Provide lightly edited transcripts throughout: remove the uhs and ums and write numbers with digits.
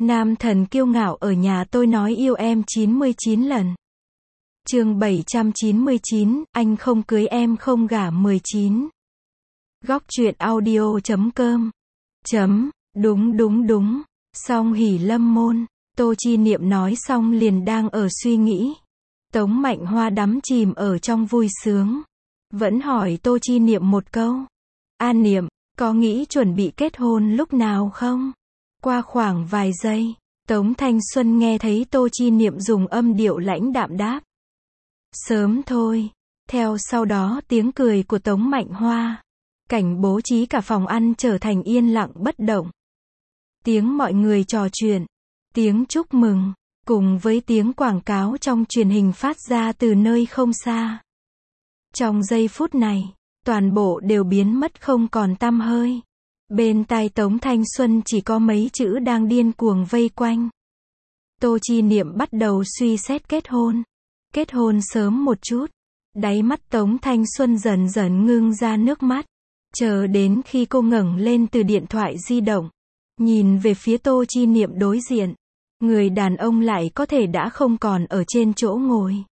Nam thần kiêu ngạo ở nhà tôi nói yêu em 99 lần. Chương 799, anh không cưới em không gả 19. Góc truyện audio.com. Đúng. Song hỉ lâm môn. Tô Chi Niệm nói xong liền đang ở suy nghĩ. Tống Mạnh Hoa đắm chìm ở trong vui sướng. Vẫn hỏi Tô Chi Niệm một câu. An Niệm, có nghĩ chuẩn bị kết hôn lúc nào không? Qua khoảng vài giây, Tống Thanh Xuân nghe thấy Tô Chi Niệm dùng âm điệu lãnh đạm đáp. Sớm thôi. Theo sau đó tiếng cười của Tống Mạnh Hoa. Cảnh bố trí cả phòng ăn trở thành yên lặng bất động. Tiếng mọi người trò chuyện, tiếng chúc mừng, cùng với tiếng quảng cáo trong truyền hình phát ra từ nơi không xa. Trong giây phút này, toàn bộ đều biến mất không còn tăm hơi. Bên tai Tống Thanh Xuân chỉ có mấy chữ đang điên cuồng vây quanh. Tô Chi Niệm bắt đầu suy xét kết hôn. Kết hôn sớm một chút. Đáy mắt Tống Thanh Xuân dần dần ngưng ra nước mắt. Chờ đến khi cô ngẩng lên từ điện thoại di động, nhìn về phía Tô Chi Niệm đối diện. Người đàn ông lại có thể đã không còn ở trên chỗ ngồi.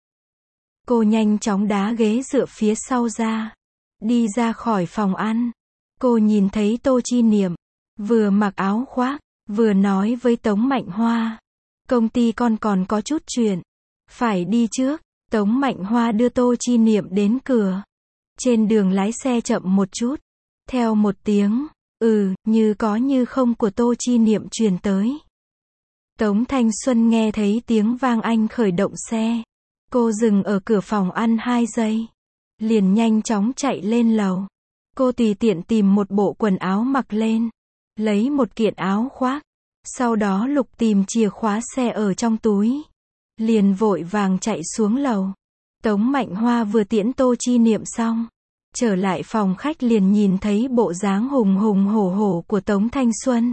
Cô nhanh chóng đá ghế dựa phía sau ra. Đi ra khỏi phòng ăn. Cô nhìn thấy Tô Chi Niệm, vừa mặc áo khoác, vừa nói với Tống Mạnh Hoa. Công ty con còn có chút chuyện. Phải đi trước. Tống Mạnh Hoa đưa Tô Chi Niệm đến cửa. Trên đường lái xe chậm một chút. Theo một tiếng, như có như không của Tô Chi Niệm truyền tới. Tống Thanh Xuân nghe thấy tiếng vang anh khởi động xe. Cô dừng ở cửa phòng ăn 2 giây. Liền nhanh chóng chạy lên lầu. Cô tùy tiện tìm một bộ quần áo mặc lên. Lấy một kiện áo khoác. Sau đó lục tìm chìa khóa xe ở trong túi. Liền vội vàng chạy xuống lầu. Tống Mạnh Hoa vừa tiễn Tô Chi Niệm xong. Trở lại phòng khách liền nhìn thấy bộ dáng hùng hùng hổ hổ của Tống Thanh Xuân.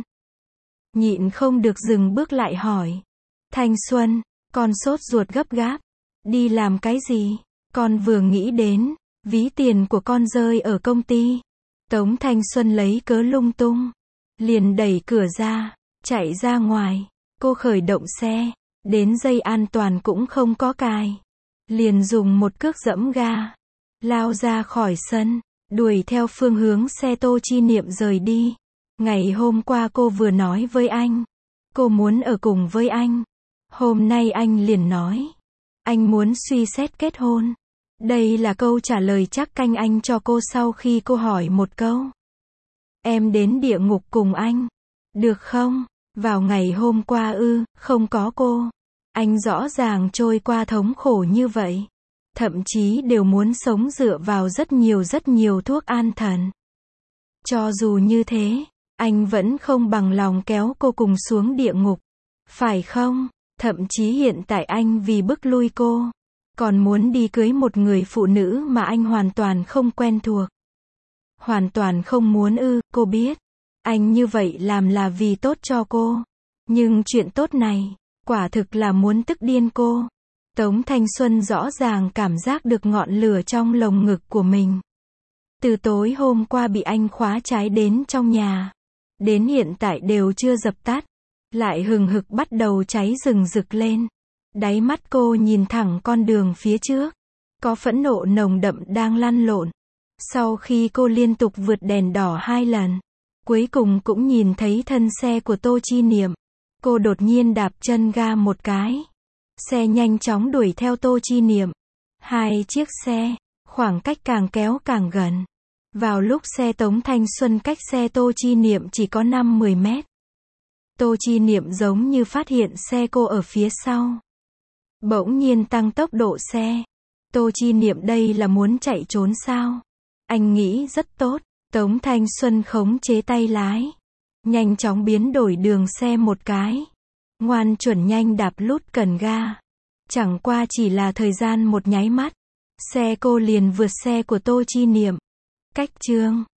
Nhịn không được dừng bước lại hỏi. Thanh Xuân, con sốt ruột gấp gáp. Đi làm cái gì? Con vừa nghĩ đến, ví tiền của con rơi ở công ty. Tống Thanh Xuân lấy cớ lung tung. Liền đẩy cửa ra, chạy ra ngoài. Cô khởi động xe, đến dây an toàn cũng không có cài. Liền dùng một cước giẫm ga. Lao ra khỏi sân, đuổi theo phương hướng xe Tô Chi Niệm rời đi. Ngày hôm qua cô vừa nói với anh. Cô muốn ở cùng với anh. Hôm nay anh liền nói. Anh muốn suy xét kết hôn. Đây là câu trả lời chắc canh anh cho cô sau khi cô hỏi một câu. Em đến địa ngục cùng anh. Được không? Vào ngày hôm qua không có cô. Anh rõ ràng trôi qua thống khổ như vậy. Thậm chí đều muốn sống dựa vào rất nhiều thuốc an thần. Cho dù như thế, anh vẫn không bằng lòng kéo cô cùng xuống địa ngục. Phải không? Thậm chí hiện tại anh vì bức lui cô, còn muốn đi cưới một người phụ nữ mà anh hoàn toàn không quen thuộc. Hoàn toàn không muốn cô biết. Anh như vậy làm là vì tốt cho cô. Nhưng chuyện tốt này, quả thực là muốn tức điên cô. Tống Thanh Xuân rõ ràng cảm giác được ngọn lửa trong lồng ngực của mình. Từ tối hôm qua bị anh khóa trái đến trong nhà. Đến hiện tại đều chưa dập tắt. Lại hừng hực bắt đầu cháy rừng rực lên. Đáy mắt cô nhìn thẳng con đường phía trước. Có phẫn nộ nồng đậm đang lăn lộn. Sau khi cô liên tục vượt đèn đỏ 2 lần. Cuối cùng cũng nhìn thấy thân xe của Tô Chi Niệm. Cô đột nhiên đạp chân ga một cái. Xe nhanh chóng đuổi theo Tô Chi Niệm. 2 chiếc xe, khoảng cách càng kéo càng gần. Vào lúc xe Tống Thanh Xuân cách xe Tô Chi Niệm chỉ có 5-10 mét. Tô Chi Niệm giống như phát hiện xe cô ở phía sau. Bỗng nhiên tăng tốc độ xe. Tô Chi Niệm đây là muốn chạy trốn sao? Anh nghĩ rất tốt. Tống Thanh Xuân khống chế tay lái. Nhanh chóng biến đổi đường xe một cái. Ngoan chuẩn nhanh đạp lút cần ga. Chẳng qua chỉ là thời gian một nháy mắt. Xe cô liền vượt xe của Tô Chi Niệm. Cách chương